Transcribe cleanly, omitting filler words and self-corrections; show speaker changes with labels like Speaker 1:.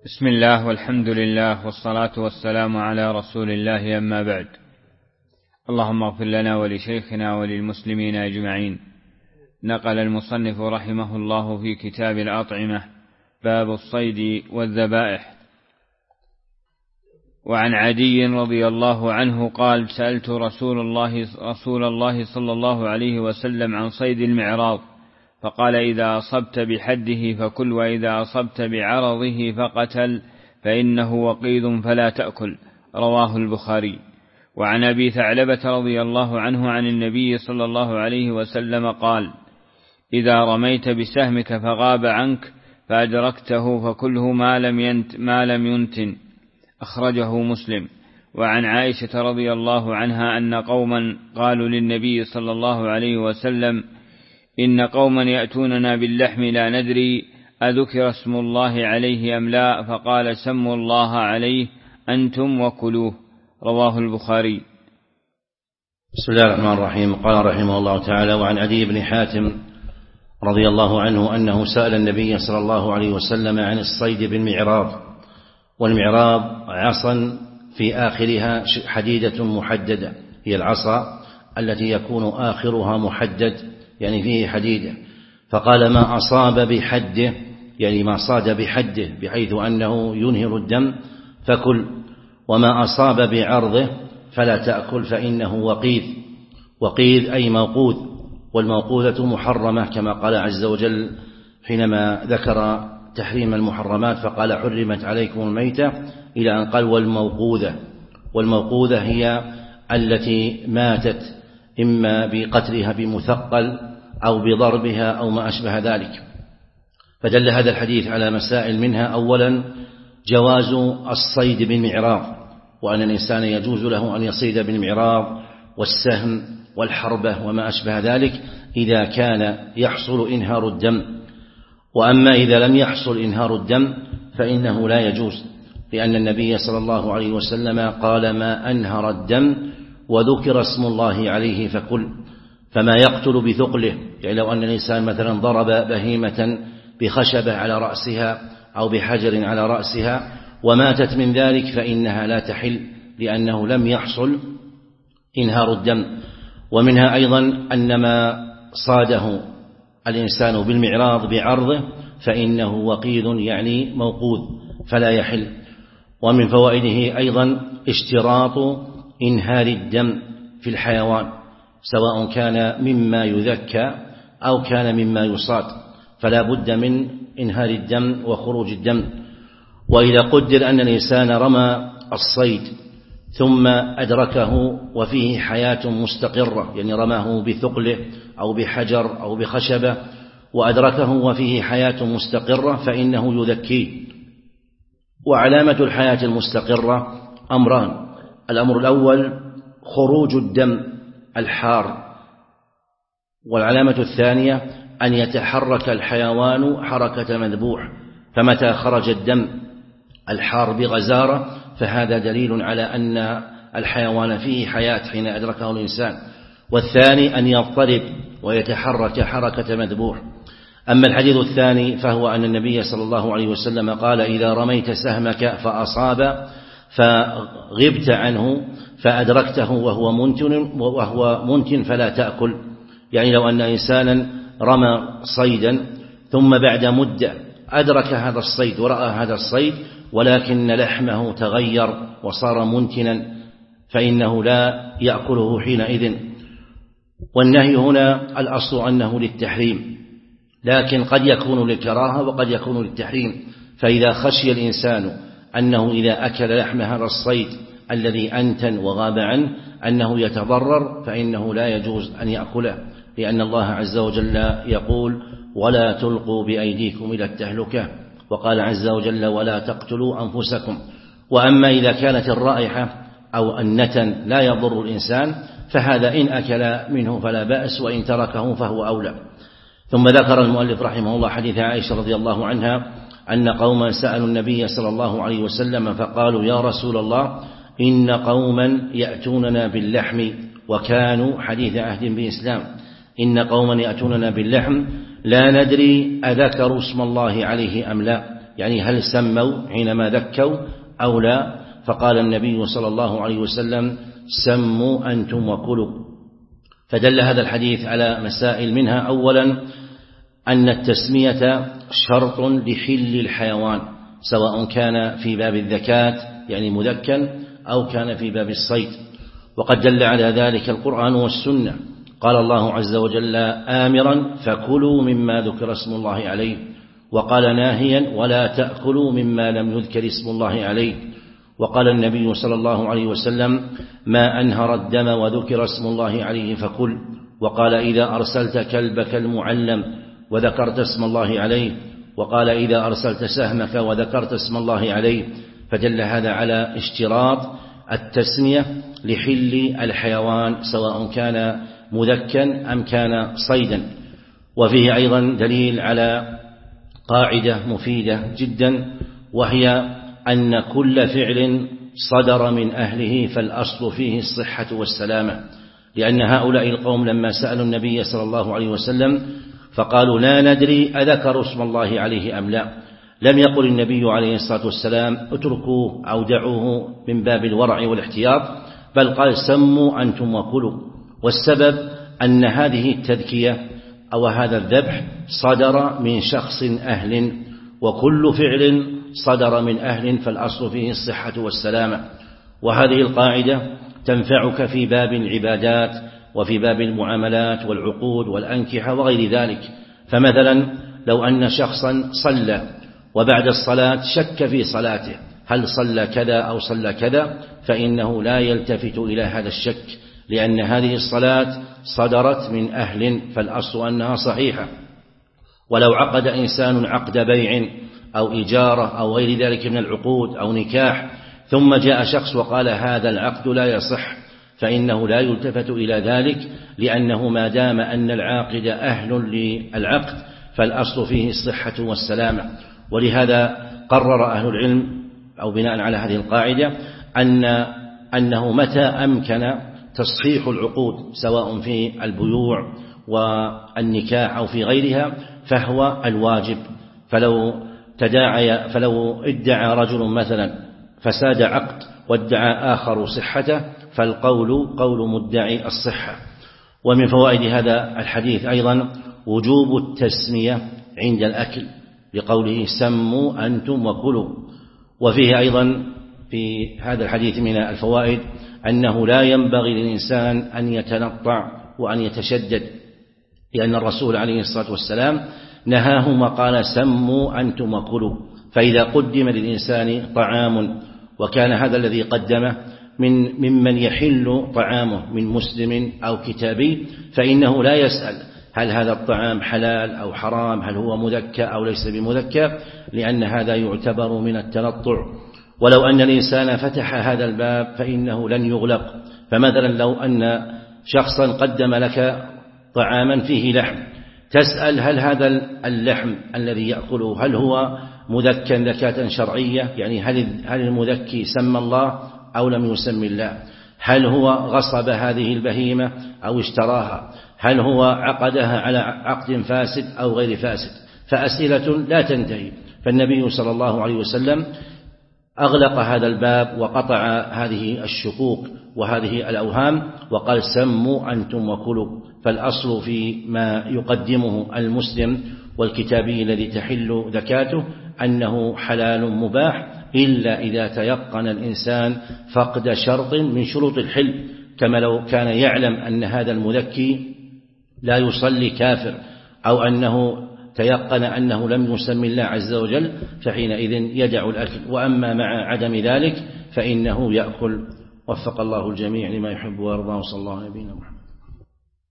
Speaker 1: بسم الله والحمد لله والصلاة والسلام على رسول الله، أما بعد. اللهم اغفر لنا ولشيخنا وللمسلمين أجمعين. نقل المصنف رحمه الله في كتاب الأطعمة باب الصيد والذبائح. وعن عدي رضي الله عنه قال: سألت رسول الله صلى الله عليه وسلم عن صيد المعراض، فقال: إذا أصبت بحده فكل، وإذا أصبت بعرضه فقتل، فإنه وقيد فلا تأكل. رواه البخاري. وعن أبي ثعلبة رضي الله عنه عن النبي صلى الله عليه وسلم قال: إذا رميت بسهمك فغاب عنك فأدركته فكله ما لم ينتن. أخرجه مسلم. وعن عائشة رضي الله عنها أن قوما قالوا للنبي صلى الله عليه وسلم: إن قوما يأتوننا باللحم لا ندري أذكر اسم الله عليه أم لا، فقال: سموا الله عليه أنتم وكلوه. رواه البخاري.
Speaker 2: بسم الله الرحمن الرحيم. قال رحمه الله تعالى: وعن عدي بن حاتم رضي الله عنه أنه سأل النبي صلى الله عليه وسلم عن الصيد بالمعراض. والمعراض عصا في آخرها حديدة محددة، هي العصا التي يكون آخرها محدد، يعني فيه حديدة. فقال: ما أصاب بحده، يعني ما صاد بحده بحيث أنه ينهر الدم فكل، وما أصاب بعرضه فلا تأكل فإنه وقيد. وقيد أي موقوذ، والموقوذة محرمة كما قال عز وجل حينما ذكر تحريم المحرمات فقال: حرمت عليكم الميتة، إلى أن قال: والموقوذة. والموقوذة هي التي ماتت إما بقتلها بمثقل أو بضربها أو ما أشبه ذلك. فدل هذا الحديث على مسائل، منها أولا جواز الصيد بالمعراض، وأن الإنسان يجوز له أن يصيد بالمعراض والسهم والحربة وما أشبه ذلك إذا كان يحصل إنهار الدم. وأما إذا لم يحصل إنهار الدم فإنه لا يجوز، لأن النبي صلى الله عليه وسلم قال: ما أنهر الدم وذكر اسم الله عليه فكل. فما يقتل بثقله، يعني لو أن الإنسان مثلا ضرب بهيمة بخشبة على رأسها أو بحجر على رأسها وماتت من ذلك فإنها لا تحل، لأنه لم يحصل إنهار الدم. ومنها أيضا أن ما صاده الإنسان بالمعراض بعرضه فإنه وقيد، يعني موقوذ فلا يحل. ومن فوائده أيضا اشتراط إنهار الدم في الحيوان، سواء كان مما يذكى أو كان مما يصاد، فلا بد من إنهار الدم وخروج الدم. وإذا قدر أن الإنسان رمى الصيد ثم أدركه وفيه حياة مستقرة، يعني رماه بثقله أو بحجر أو بخشبة وأدركه وفيه حياة مستقرة فإنه يذكيه. وعلامة الحياة المستقرة أمران: الأمر الأول خروج الدم الحار، والعلامة الثانية أن يتحرك الحيوان حركة مذبوح، فمتى خرج الدم الحار بغزارة فهذا دليل على أن الحيوان فيه حياة حين أدركه الإنسان. والثاني أن يضطرب ويتحرك حركة مذبوح. أما الحديث الثاني فهو أن النبي صلى الله عليه وسلم قال: إذا رميت سهمك فأصاب فغبت عنه فأدركته وهو منتن فلا تأكل. يعني لو أن إنسانا رمى صيدا ثم بعد مدة أدرك هذا الصيد ورأى هذا الصيد ولكن لحمه تغير وصار منتنا فإنه لا يأكله حينئذ. والنهي هنا الأصل أنه للتحريم، لكن قد يكون للكراهة وقد يكون للتحريم. فإذا خشي الإنسان أنه إذا أكل لحم هذا الصيد الذي أنتن وغاب عنه أنه يتضرر فإنه لا يجوز أن يأكله، لأن الله عز وجل يقول: ولا تلقوا بأيديكم إلى التهلكة، وقال عز وجل: ولا تقتلوا أنفسكم. وأما إذا كانت الرائحة أو النتن لا يضر الإنسان فهذا إن أكل منه فلا بأس، وإن تركه فهو أولى. ثم ذكر المؤلف رحمه الله حديث عائشة رضي الله عنها أن قوما سألوا النبي صلى الله عليه وسلم فقالوا: يا رسول الله، إن قوما يأتوننا باللحم وكانوا حديث عهد بإسلام. إن قوما يأتوننا باللحم لا ندري أذكروا اسم الله عليه أم لا، يعني هل سموا حينما ذكوا أو لا؟ فقال النبي صلى الله عليه وسلم سموا أنتم وكلوا. فدل هذا الحديث على مسائل، منها أولا أن التسمية شرط لحل الحيوان، سواء كان في باب الذكاة يعني مذكا أو كان في باب الصيد، وقد دل على ذلك القرآن والسنة. قال الله عز وجل آمرا فكلوا مما ذكر اسم الله عليه، وقال ناهيا ولا تأكلوا مما لم يذكر اسم الله عليه، وقال النبي صلى الله عليه وسلم ما أنهر الدم وذكر اسم الله عليه فكل، وقال إذا أرسلت كلبك المعلم وذكرت اسم الله عليه، وقال إذا أرسلت سهمك وذكرت اسم الله عليه. فدل هذا على اشتراط التسمية لحل الحيوان سواء كان مذكا أم كان صيدا. وفيه أيضا دليل على قاعدة مفيدة جدا، وهي أن كل فعل صدر من أهله فالأصل فيه الصحة والسلامة، لأن هؤلاء القوم لما سألوا النبي صلى الله عليه وسلم فقالوا لا ندري أذكروا اسم الله عليه أم لا، لم يقل النبي عليه الصلاة والسلام اتركوه أو دعوه من باب الورع والاحتياط، بل قال سموا أنتم وكلوا. والسبب أن هذه التذكية أو هذا الذبح صدر من شخص أهل، وكل فعل صدر من أهل فالأصل فيه الصحة والسلامة. وهذه القاعدة تنفعك في باب العبادات وفي باب المعاملات والعقود والأنكحة وغير ذلك. فمثلا لو أن شخصا صلى وبعد الصلاة شك في صلاته هل صلى كذا أو صلى كذا، فإنه لا يلتفت إلى هذا الشك، لأن هذه الصلاة صدرت من أهل فالأصل أنها صحيحة. ولو عقد إنسان عقد بيع أو إجارة أو غير ذلك من العقود أو نكاح ثم جاء شخص وقال هذا العقد لا يصح، فإنه لا يلتفت إلى ذلك، لأنه ما دام أن العاقد أهل للعقد فالأصل فيه الصحة والسلامة. ولهذا قرر أهل العلم أو بناء على هذه القاعدة أنه متى أمكن تصحيح العقود سواء في البيوع والنكاح أو في غيرها فهو الواجب. فلو ادعى رجل مثلا فساد عقد وادعى آخر صحته فالقول قول مدعي الصحة. ومن فوائد هذا الحديث أيضا وجوب التسمية عند الأكل لقوله سموا أنتم وكلوا. وفيه أيضا في هذا الحديث من الفوائد أنه لا ينبغي للإنسان أن يتنطع وأن يتشدد، لأن الرسول عليه الصلاة والسلام نهاهم وقال سموا أنتم وكلوا. فإذا قدم للإنسان طعام وكان هذا الذي قدمه ممن يحل طعامه من مسلم أو كتابي فإنه لا يسأل هل هذا الطعام حلال أو حرام، هل هو مذكى أو ليس بمذكى، لأن هذا يعتبر من التنطع. ولو أن الإنسان فتح هذا الباب فإنه لن يغلق. فمثلا لو أن شخصا قدم لك طعاما فيه لحم، تسأل هل هذا اللحم الذي يأكله هل هو مذكى ذكاة شرعية، يعني هل المذكي سمى الله أو لم يسمي الله، هل هو غصب هذه البهيمة أو اشتراها، هل هو عقدها على عقد فاسد أو غير فاسد. فأسئلة لا تنتهي. فالنبي صلى الله عليه وسلم أغلق هذا الباب وقطع هذه الشكوك وهذه الأوهام وقال سموا أنتم وكلوا. فالأصل في ما يقدمه المسلم والكتابي الذي تحل زكاته أنه حلال مباح، إلا إذا تيقن الإنسان فقد شرط من شروط الحل، كما لو كان يعلم أن هذا المذكي لا يصلي كافر، أو أنه تيقن أنه لم يسمي الله عز وجل، فحينئذ يدع الأكل. وأما مع عدم ذلك فإنه يأكل. وفق الله الجميع لما يحب ويرضى، وصلى الله على نبينا محمد.